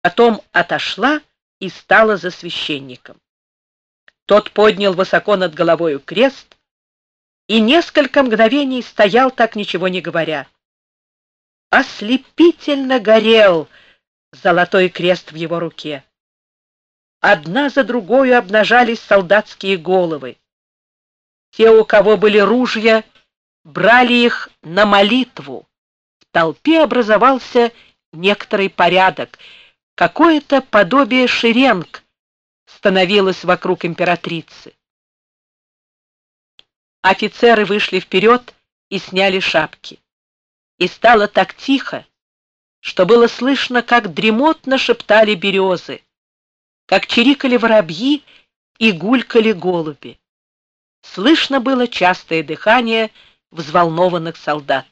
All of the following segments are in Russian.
потом отошла и стала за священником. Тот поднял высоко над головою крест и несколько мгновений стоял, так ничего не говоря. Ослепительно горел золотой крест в его руке. Одна за другой обнажались солдатские головы. Те, у кого были ружья, брали их на молитву. В толпе образовался некоторый порядок, какое-то подобие шеренг становилось вокруг императрицы. Офицеры вышли вперед и сняли шапки. И стало так тихо, что было слышно, как дремотно шептали березы, как чирикали воробьи и гулькали голуби. Слышно было частое дыхание взволнованных солдат.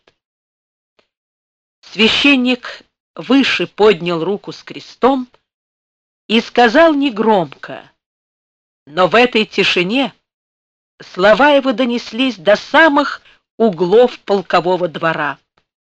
Священник выше поднял руку с крестом и сказал негромко, но в этой тишине слова его донеслись до самых углов полкового двора.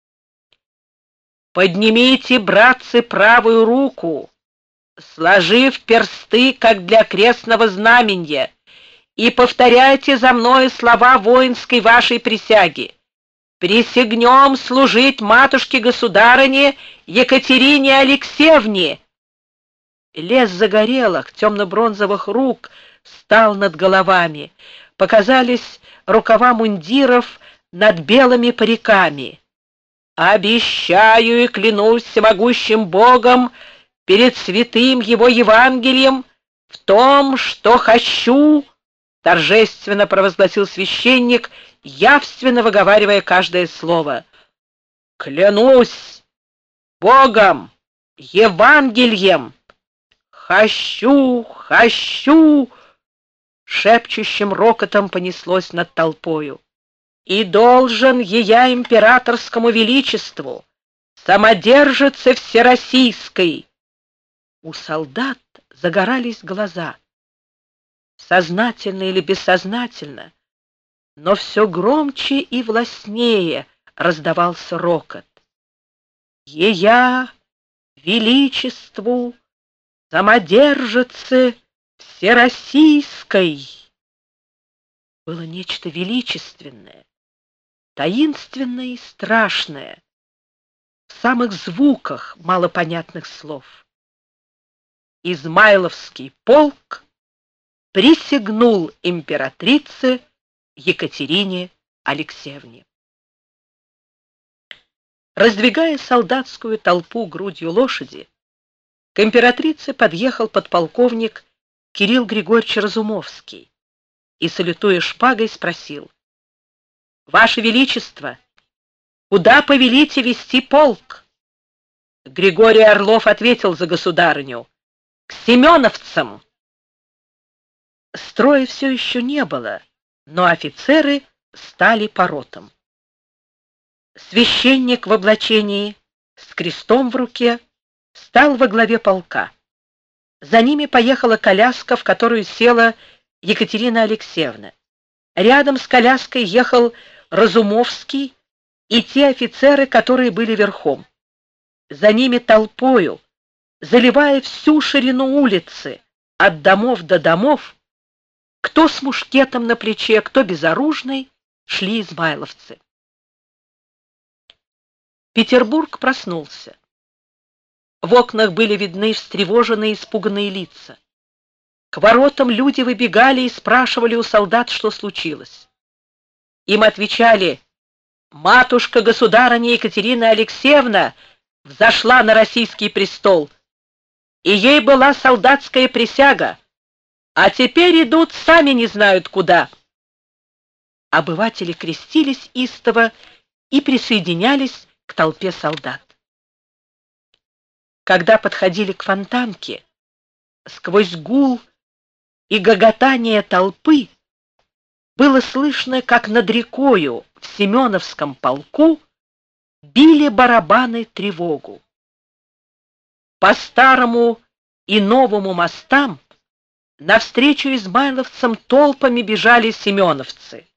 «Поднимите, братцы, правую руку, сложив персты, как для крестного знаменья, и повторяйте за мною слова воинской вашей присяги. Присягнем служить матушке-государыне Екатерине Алексеевне». Лес загорелых темно-бронзовых рук стал над головами, показались рукава мундиров над белыми париками. «Обещаю и клянусь всемогущим Богом перед святым его Евангелием в том, что хочу», торжественно провозгласил священник, явственно выговаривая каждое слово. «Клянусь Богом, Евангелием, хочу, шепчущим рокотом понеслось над толпою. «И должен ея императорскому величеству, самодержице всероссийской». У солдат загорались глаза. Сознательно или бессознательно, но все громче и властнее раздавался рокот. «Ея величеству, самодержице всероссийской». Было нечто величественное, таинственное и страшное в самых звуках малопонятных слов. Измайловский полк присягнул императрице Екатерине Алексеевне. Раздвигая солдатскую толпу грудью лошади, к императрице подъехал подполковник Кирилл Григорьевич Разумовский и, салютуя шпагой, спросил: «Ваше Величество, куда повелите вести полк?» Григорий Орлов ответил за государыню: «К семеновцам». Строя все еще не было, но офицеры стали по ротам. Священник в облачении, с крестом в руке, стал во главе полка. За ними поехала коляска, в которую села Екатерина Алексеевна. Рядом с коляской ехал Разумовский и те офицеры, которые были верхом. За ними толпою, заливая всю ширину улицы, от домов до домов, кто с мушкетом на плече, кто безоружный, шли измайловцы. Петербург проснулся. В окнах были видны встревоженные, испуганные лица. К воротам люди выбегали и спрашивали у солдат, что случилось. Им отвечали: матушка-государыня Екатерина Алексеевна взошла на российский престол, и ей была солдатская присяга, а теперь идут сами не знают куда. Обыватели крестились истово и присоединялись к толпе солдат. Когда подходили к Фонтанке, сквозь гул и гоготание толпы было слышно, как над рекою в Семеновском полку били барабаны тревогу. По старому и новому мостам навстречу измайловцам толпами бежали семеновцы.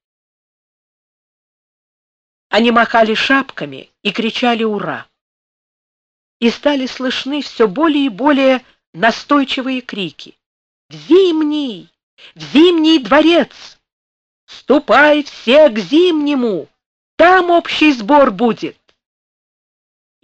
Они махали шапками и кричали «Ура!». и стали слышны все более и более настойчивые крики. «В Зимний! В Зимний дворец! Ступай все к Зимнему! Там общий сбор будет!»